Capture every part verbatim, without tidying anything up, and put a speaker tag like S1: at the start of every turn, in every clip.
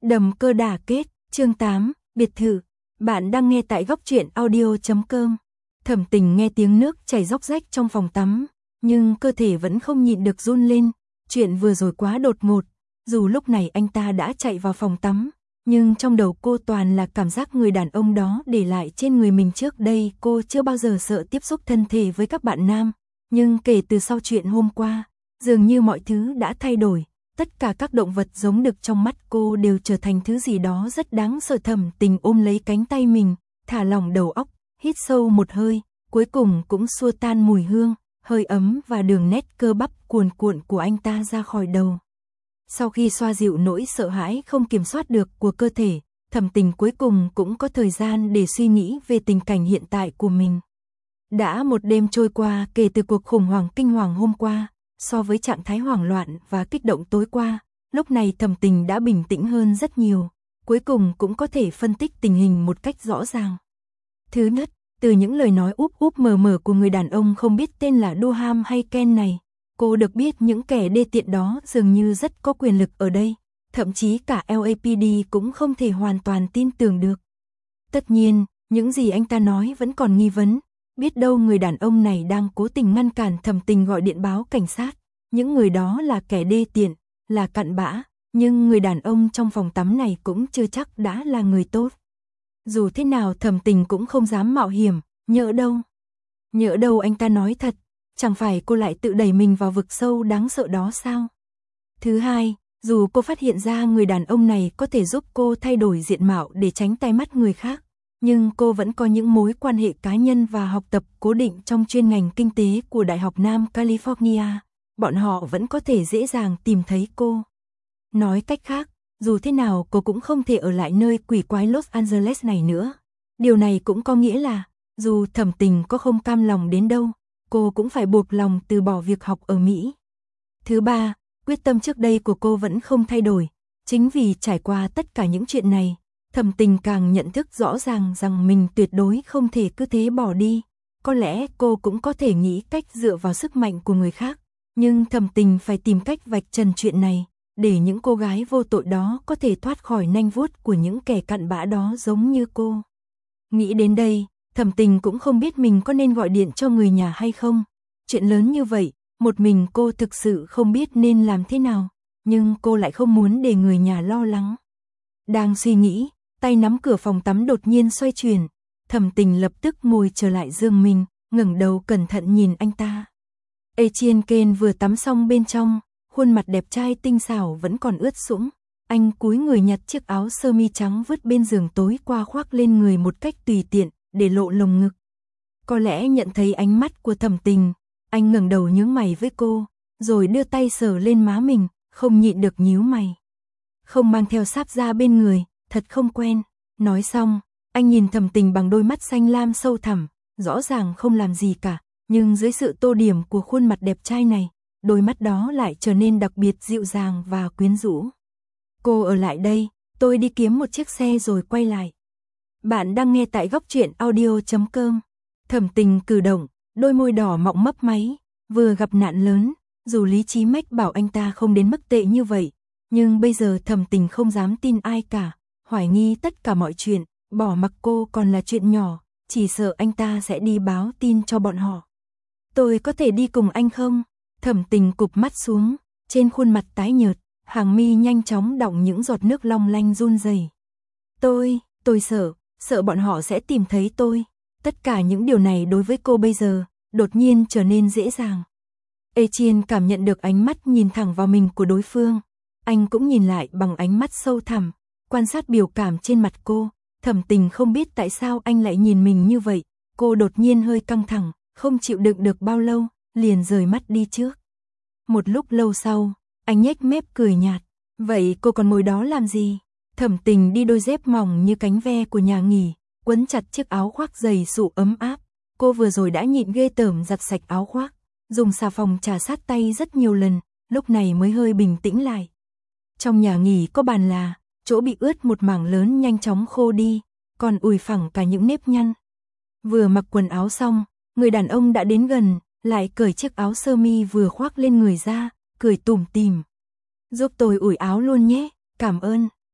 S1: Đầm cơ đả kết, chương tám, biệt thự. Bạn đang nghe tại góc truyện audio chấm com. Thẩm Tình nghe tiếng nước chảy róc rách trong phòng tắm, nhưng cơ thể vẫn không nhịn được run lên. Chuyện vừa rồi quá đột ngột, dù lúc này anh ta đã chạy vào phòng tắm, nhưng trong đầu cô toàn là cảm giác người đàn ông đó để lại trên người mình trước đây. Cô chưa bao giờ sợ tiếp xúc thân thể với các bạn nam, nhưng kể từ sau chuyện hôm qua, dường như mọi thứ đã thay đổi. Tất cả các động vật giống đực trong mắt cô đều trở thành thứ gì đó rất đáng sợ. Thẩm Tình ôm lấy cánh tay mình, thả lỏng đầu óc, hít sâu một hơi, cuối cùng cũng xua tan mùi hương, hơi ấm và đường nét cơ bắp cuồn cuộn của anh ta ra khỏi đầu. Sau khi xoa dịu nỗi sợ hãi không kiểm soát được của cơ thể, Thẩm Tình cuối cùng cũng có thời gian để suy nghĩ về tình cảnh hiện tại của mình. Đã một đêm trôi qua kể từ cuộc khủng hoảng kinh hoàng hôm qua. So với trạng thái hoảng loạn và kích động tối qua, lúc này Thẩm Tình đã bình tĩnh hơn rất nhiều, cuối cùng cũng có thể phân tích tình hình một cách rõ ràng. Thứ nhất, từ những lời nói úp úp mờ mờ của người đàn ông không biết tên là Duham hay Ken này, cô được biết những kẻ đê tiện đó dường như rất có quyền lực ở đây, thậm chí cả L A P D cũng không thể hoàn toàn tin tưởng được. Tất nhiên, những gì anh ta nói vẫn còn nghi vấn. Biết đâu người đàn ông này đang cố tình ngăn cản Thẩm Tình gọi điện báo cảnh sát. Những người đó là kẻ đê tiện, là cặn bã, nhưng người đàn ông trong phòng tắm này cũng chưa chắc đã là người tốt. Dù thế nào Thẩm Tình cũng không dám mạo hiểm, nhỡ đâu. Nhỡ đâu anh ta nói thật, chẳng phải cô lại tự đẩy mình vào vực sâu đáng sợ đó sao? Thứ hai, dù cô phát hiện ra người đàn ông này có thể giúp cô thay đổi diện mạo để tránh tai mắt người khác, nhưng cô vẫn có những mối quan hệ cá nhân và học tập cố định trong chuyên ngành kinh tế của Đại học Nam California. Bọn họ vẫn có thể dễ dàng tìm thấy cô. Nói cách khác, dù thế nào cô cũng không thể ở lại nơi quỷ quái Los Angeles này nữa. Điều này cũng có nghĩa là, dù Thẩm Tình có không cam lòng đến đâu, cô cũng phải buộc lòng từ bỏ việc học ở Mỹ. Thứ ba, quyết tâm trước đây của cô vẫn không thay đổi. Chính vì trải qua tất cả những chuyện này, Thẩm Tình càng nhận thức rõ ràng rằng mình tuyệt đối không thể cứ thế bỏ đi. Có lẽ cô cũng có thể nghĩ cách dựa vào sức mạnh của người khác, nhưng Thẩm Tình phải tìm cách vạch trần chuyện này, để những cô gái vô tội đó có thể thoát khỏi nanh vuốt của những kẻ cặn bã đó giống như cô. Nghĩ đến đây, Thẩm Tình cũng không biết mình có nên gọi điện cho người nhà hay không. Chuyện lớn như vậy, một mình cô thực sự không biết nên làm thế nào, nhưng cô lại không muốn để người nhà lo lắng. Đang suy nghĩ, tay nắm cửa phòng tắm đột nhiên xoay chuyển, Thẩm Tình lập tức ngồi trở lại giường mình, ngẩng đầu cẩn thận nhìn anh ta. Etienne Ken vừa tắm xong bên trong, khuôn mặt đẹp trai tinh xảo vẫn còn ướt sũng. Anh cúi người nhặt chiếc áo sơ mi trắng vứt bên giường tối qua khoác lên người một cách tùy tiện, để lộ lồng ngực. Có lẽ nhận thấy ánh mắt của Thẩm Tình, anh ngẩng đầu nhướng mày với cô, rồi đưa tay sờ lên má mình, không nhịn được nhíu mày. Không mang theo sáp ra bên người, thật không quen. Nói xong, anh nhìn Thẩm Tình bằng đôi mắt xanh lam sâu thẳm, rõ ràng không làm gì cả, nhưng dưới sự tô điểm của khuôn mặt đẹp trai này, đôi mắt đó lại trở nên đặc biệt dịu dàng và quyến rũ. Cô ở lại đây, tôi đi kiếm một chiếc xe rồi quay lại. Bạn đang nghe tại góc truyện audio chấm com. Thẩm Tình cử động, đôi môi đỏ mọng mấp máy, vừa gặp nạn lớn, dù Lý Chí Mách bảo anh ta không đến mức tệ như vậy, nhưng bây giờ Thẩm Tình không dám tin ai cả, hoài nghi tất cả mọi chuyện, bỏ mặc cô còn là chuyện nhỏ, chỉ sợ anh ta sẽ đi báo tin cho bọn họ. Tôi có thể đi cùng anh không? Thẩm Tình cụp mắt xuống, trên khuôn mặt tái nhợt, hàng mi nhanh chóng đọng những giọt nước long lanh run rẩy. Tôi, tôi sợ, sợ bọn họ sẽ tìm thấy tôi. Tất cả những điều này đối với cô bây giờ, đột nhiên trở nên dễ dàng. Etienne cảm nhận được ánh mắt nhìn thẳng vào mình của đối phương. Anh cũng nhìn lại bằng ánh mắt sâu thẳm, quan sát biểu cảm trên mặt cô. Thẩm Tình không biết tại sao anh lại nhìn mình như vậy. Cô đột nhiên hơi căng thẳng, không chịu đựng được bao lâu, liền rời mắt đi trước. Một lúc lâu sau, anh nhếch mép cười nhạt. Vậy cô còn ngồi đó làm gì? Thẩm Tình đi đôi dép mỏng như cánh ve của nhà nghỉ, quấn chặt chiếc áo khoác dày sụ ấm áp. Cô vừa rồi đã nhịn ghê tởm giặt sạch áo khoác, dùng xà phòng chà sát tay rất nhiều lần, lúc này mới hơi bình tĩnh lại. Trong nhà nghỉ có bàn là, chỗ bị ướt một mảng lớn nhanh chóng khô đi, còn ùi phẳng cả những nếp nhăn. Vừa mặc quần áo xong, người đàn ông đã đến gần, lại cởi chiếc áo sơ mi vừa khoác lên người ra, cười tủm tỉm. Giúp tôi ủi áo luôn nhé, cảm ơn.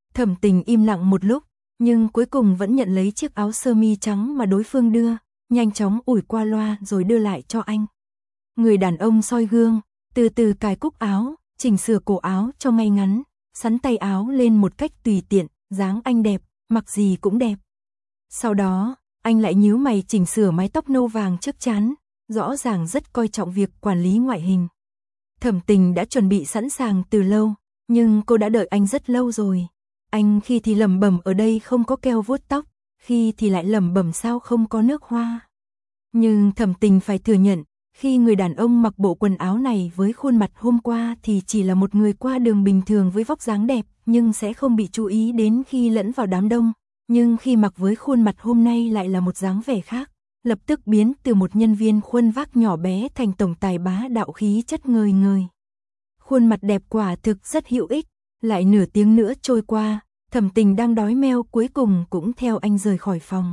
S1: Thẩm Tình im lặng một lúc, nhưng cuối cùng vẫn nhận lấy chiếc áo sơ mi trắng mà đối phương đưa, nhanh chóng ủi qua loa rồi đưa lại cho anh. Người đàn ông soi gương, từ từ cài cúc áo, chỉnh sửa cổ áo cho ngay ngắn, sắn tay áo lên một cách tùy tiện, dáng anh đẹp, mặc gì cũng đẹp. Sau đó, anh lại nhíu mày chỉnh sửa mái tóc nâu vàng trước trán, rõ ràng rất coi trọng việc quản lý ngoại hình. Thẩm Tình đã chuẩn bị sẵn sàng từ lâu, nhưng cô đã đợi anh rất lâu rồi. Anh khi thì lẩm bẩm ở đây không có keo vuốt tóc, khi thì lại lẩm bẩm sao không có nước hoa. Nhưng Thẩm Tình phải thừa nhận, khi người đàn ông mặc bộ quần áo này với khuôn mặt hôm qua thì chỉ là một người qua đường bình thường với vóc dáng đẹp, nhưng sẽ không bị chú ý đến khi lẫn vào đám đông. Nhưng khi mặc với khuôn mặt hôm nay lại là một dáng vẻ khác, lập tức biến từ một nhân viên khuôn vác nhỏ bé thành tổng tài bá đạo khí chất ngời ngời. Khuôn mặt đẹp quả thực rất hữu ích. Lại nửa tiếng nữa trôi qua, Thẩm Tình đang đói meo cuối cùng cũng theo anh rời khỏi phòng.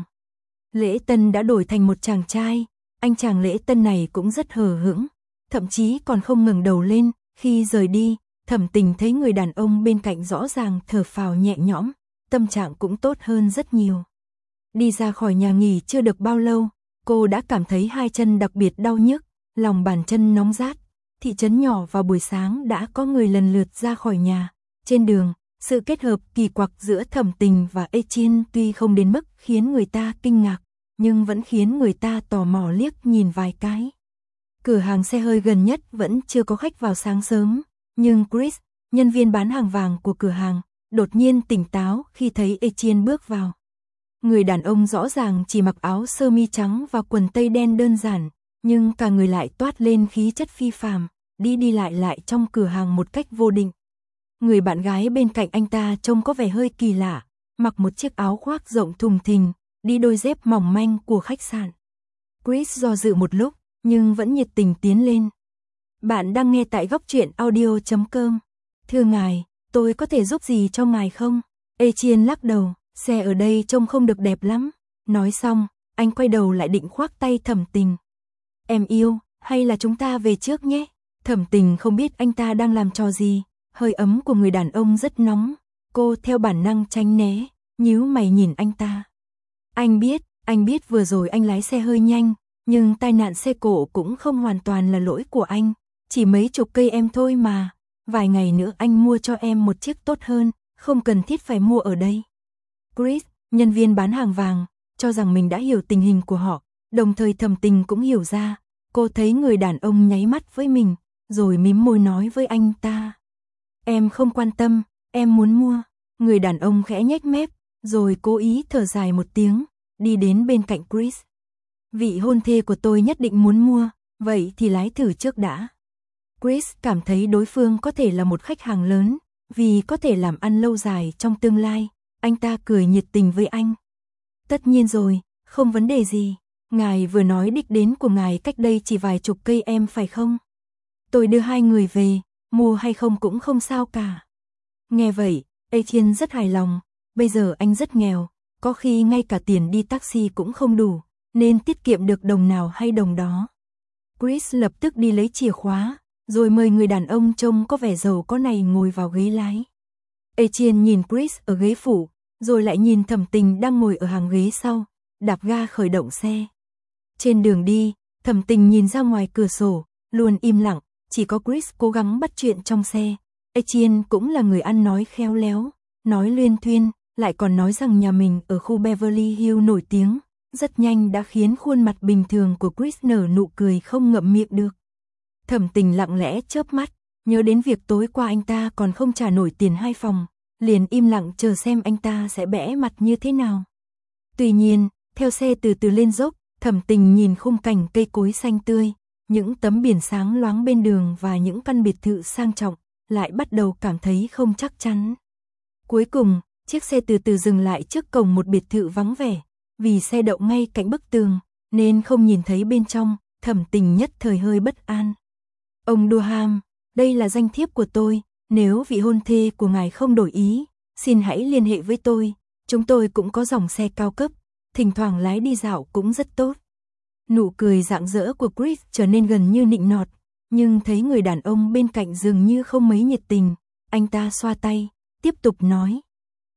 S1: Lễ tân đã đổi thành một chàng trai, anh chàng lễ tân này cũng rất hờ hững, thậm chí còn không ngẩng đầu lên. Khi rời đi, Thẩm Tình thấy người đàn ông bên cạnh rõ ràng thở phào nhẹ nhõm, tâm trạng cũng tốt hơn rất nhiều. Đi ra khỏi nhà nghỉ chưa được bao lâu, cô đã cảm thấy hai chân đặc biệt đau nhức, lòng bàn chân nóng rát. Thị trấn nhỏ vào buổi sáng đã có người lần lượt ra khỏi nhà. Trên đường, sự kết hợp kỳ quặc giữa Thẩm Tình và Etienne tuy không đến mức khiến người ta kinh ngạc, nhưng vẫn khiến người ta tò mò liếc nhìn vài cái. Cửa hàng xe hơi gần nhất vẫn chưa có khách vào sáng sớm, nhưng Chris, nhân viên bán hàng vàng của cửa hàng, đột nhiên tỉnh táo khi thấy Etienne bước vào. Người đàn ông rõ ràng chỉ mặc áo sơ mi trắng và quần tây đen đơn giản, nhưng cả người lại toát lên khí chất phi phàm, đi đi lại lại trong cửa hàng một cách vô định. Người bạn gái bên cạnh anh ta trông có vẻ hơi kỳ lạ, mặc một chiếc áo khoác rộng thùng thình, đi đôi dép mỏng manh của khách sạn. Chris do dự một lúc, nhưng vẫn nhiệt tình tiến lên. Bạn đang nghe tại góc truyện audio chấm com. Thưa ngài, tôi có thể giúp gì cho ngài không? Etienne lắc đầu, xe ở đây trông không được đẹp lắm. Nói xong, anh quay đầu lại định khoác tay Thẩm Tình. Em yêu, hay là chúng ta về trước nhé? Thẩm Tình không biết anh ta đang làm trò gì. Hơi ấm của người đàn ông rất nóng, cô theo bản năng tránh né, nhíu mày nhìn anh ta. Anh biết, anh biết vừa rồi anh lái xe hơi nhanh, nhưng tai nạn xe cộ cũng không hoàn toàn là lỗi của anh, chỉ mấy chục cây em thôi mà, vài ngày nữa anh mua cho em một chiếc tốt hơn, không cần thiết phải mua ở đây. Chris, nhân viên bán hàng vàng, cho rằng mình đã hiểu tình hình của họ, đồng thời Thẩm Tình cũng hiểu ra, cô thấy người đàn ông nháy mắt với mình, rồi mím môi nói với anh ta. Em không quan tâm, em muốn mua. Người đàn ông khẽ nhếch mép, rồi cố ý thở dài một tiếng, đi đến bên cạnh Chris. Vị hôn thê của tôi nhất định muốn mua, vậy thì lái thử trước đã. Chris cảm thấy đối phương có thể là một khách hàng lớn, vì có thể làm ăn lâu dài trong tương lai. Anh ta cười nhiệt tình với anh. Tất nhiên rồi, không vấn đề gì. Ngài vừa nói đích đến của ngài cách đây chỉ vài chục cây em phải không? Tôi đưa hai người về. Mua hay không cũng không sao cả. Nghe vậy, Etienne rất hài lòng, bây giờ anh rất nghèo, có khi ngay cả tiền đi taxi cũng không đủ, nên tiết kiệm được đồng nào hay đồng đó. Chris lập tức đi lấy chìa khóa, rồi mời người đàn ông trông có vẻ giàu có này ngồi vào ghế lái. Etienne nhìn Chris ở ghế phụ, rồi lại nhìn Thẩm Tình đang ngồi ở hàng ghế sau, đạp ga khởi động xe. Trên đường đi, Thẩm Tình nhìn ra ngoài cửa sổ, luôn im lặng. Chỉ có Chris cố gắng bắt chuyện trong xe. Etienne cũng là người ăn nói khéo léo, nói luyên thuyên, lại còn nói rằng nhà mình ở khu Beverly Hills nổi tiếng, rất nhanh đã khiến khuôn mặt bình thường của Chris nở nụ cười không ngậm miệng được. Thẩm Tình lặng lẽ chớp mắt, nhớ đến việc tối qua anh ta còn không trả nổi tiền hai phòng, liền im lặng chờ xem anh ta sẽ bẽ mặt như thế nào. Tuy nhiên, theo xe từ từ lên dốc, Thẩm Tình nhìn khung cảnh cây cối xanh tươi, những tấm biển sáng loáng bên đường và những căn biệt thự sang trọng, lại bắt đầu cảm thấy không chắc chắn. Cuối cùng, chiếc xe từ từ dừng lại trước cổng một biệt thự vắng vẻ, vì xe đậu ngay cạnh bức tường, nên không nhìn thấy bên trong. Thẩm Tình nhất thời hơi bất an. Ông Durham, đây là danh thiếp của tôi, nếu vị hôn thê của ngài không đổi ý, xin hãy liên hệ với tôi, chúng tôi cũng có dòng xe cao cấp, thỉnh thoảng lái đi dạo cũng rất tốt. Nụ cười rạng rỡ của Chris trở nên gần như nịnh nọt, nhưng thấy người đàn ông bên cạnh dường như không mấy nhiệt tình, anh ta xoa tay, tiếp tục nói.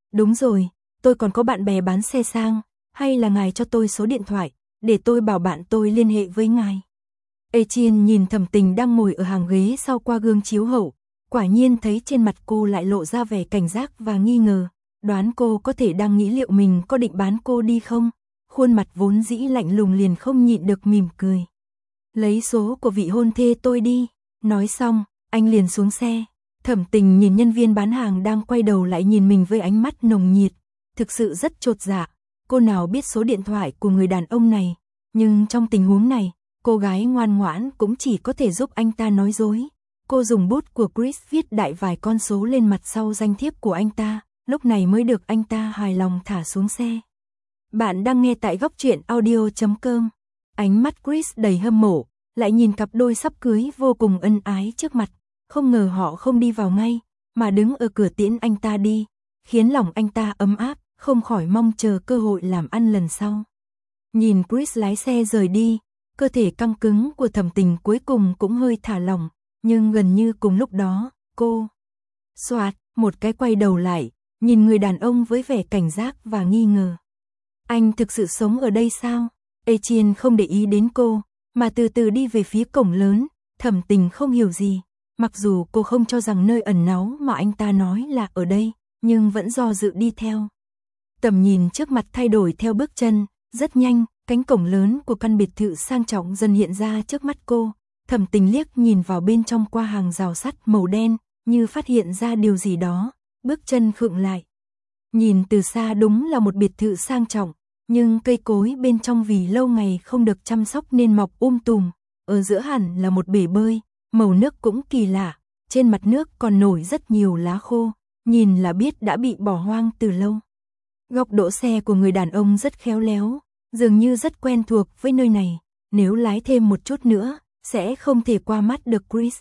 S1: Đúng rồi, tôi còn có bạn bè bán xe sang, hay là ngài cho tôi số điện thoại, để tôi bảo bạn tôi liên hệ với ngài. Etienne nhìn Thẩm Tình đang ngồi ở hàng ghế sau qua gương chiếu hậu, quả nhiên thấy trên mặt cô lại lộ ra vẻ cảnh giác và nghi ngờ, đoán cô có thể đang nghĩ liệu mình có định bán cô đi không, khuôn mặt vốn dĩ lạnh lùng liền không nhịn được mỉm cười. Lấy số của vị hôn thê tôi đi, nói xong, anh liền xuống xe. Thẩm Tình nhìn nhân viên bán hàng đang quay đầu lại nhìn mình với ánh mắt nồng nhiệt, thực sự rất chột dạ, cô nào biết số điện thoại của người đàn ông này, nhưng trong tình huống này, cô gái ngoan ngoãn cũng chỉ có thể giúp anh ta nói dối. Cô dùng bút của Chris viết đại vài con số lên mặt sau danh thiếp của anh ta, lúc này mới được anh ta hài lòng thả xuống xe. Bạn đang nghe tại góc truyện audio chấm com. Ánh mắt Chris đầy hâm mộ, lại nhìn cặp đôi sắp cưới vô cùng ân ái trước mặt, không ngờ họ không đi vào ngay, mà đứng ở cửa tiễn anh ta đi, khiến lòng anh ta ấm áp, không khỏi mong chờ cơ hội làm ăn lần sau. Nhìn Chris lái xe rời đi, cơ thể căng cứng của Thẩm Tình cuối cùng cũng hơi thả lỏng, nhưng gần như cùng lúc đó, cô xoạt một cái quay đầu lại, nhìn người đàn ông với vẻ cảnh giác và nghi ngờ. Anh thực sự sống ở đây sao? Etienne không để ý đến cô, mà từ từ đi về phía cổng lớn. Thẩm Tình không hiểu gì, mặc dù cô không cho rằng nơi ẩn náu mà anh ta nói là ở đây, nhưng vẫn do dự đi theo. Tầm nhìn trước mặt thay đổi theo bước chân, rất nhanh, cánh cổng lớn của căn biệt thự sang trọng dần hiện ra trước mắt cô. Thẩm Tình liếc nhìn vào bên trong qua hàng rào sắt màu đen, như phát hiện ra điều gì đó, bước chân khựng lại. Nhìn từ xa đúng là một biệt thự sang trọng, nhưng cây cối bên trong vì lâu ngày không được chăm sóc nên mọc um tùm, ở giữa hẳn là một bể bơi, màu nước cũng kỳ lạ, trên mặt nước còn nổi rất nhiều lá khô, nhìn là biết đã bị bỏ hoang từ lâu. Góc đỗ xe của người đàn ông rất khéo léo, dường như rất quen thuộc với nơi này, nếu lái thêm một chút nữa, sẽ không thể qua mắt được Chris.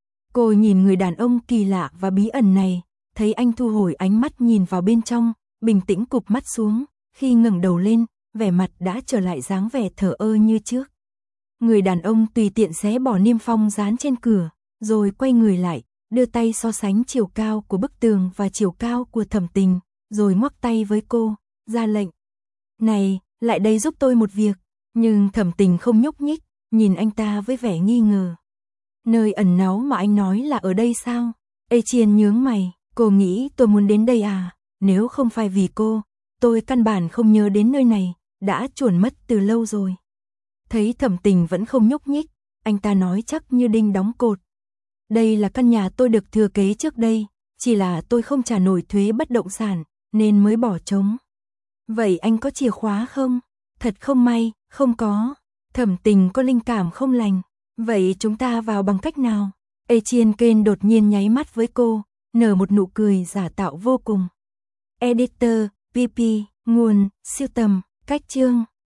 S1: Cô nhìn người đàn ông kỳ lạ và bí ẩn này, thấy anh thu hồi ánh mắt nhìn vào bên trong, bình tĩnh cụp mắt xuống, khi ngẩng đầu lên, vẻ mặt đã trở lại dáng vẻ thờ ơ như trước. Người đàn ông tùy tiện xé bỏ niêm phong dán trên cửa, rồi quay người lại, đưa tay so sánh chiều cao của bức tường và chiều cao của Thẩm Tình, rồi ngoắc tay với cô, ra lệnh. Này, lại đây giúp tôi một việc, nhưng Thẩm Tình không nhúc nhích, nhìn anh ta với vẻ nghi ngờ. Nơi ẩn náu mà anh nói là ở đây sao? Etienne nhướng mày, cô nghĩ tôi muốn đến đây à? Nếu không phải vì cô, tôi căn bản không nhớ đến nơi này, đã chuồn mất từ lâu rồi. Thấy Thẩm Tình vẫn không nhúc nhích, anh ta nói chắc như đinh đóng cột. Đây là căn nhà tôi được thừa kế trước đây, chỉ là tôi không trả nổi thuế bất động sản, nên mới bỏ trống. Vậy anh có chìa khóa không? Thật không may, không có. Thẩm Tình có linh cảm không lành. Vậy chúng ta vào bằng cách nào? Etienne Kane đột nhiên nháy mắt với cô, nở một nụ cười giả tạo vô cùng. Editor, pê pê, nguồn, siêu tầm, cách chương.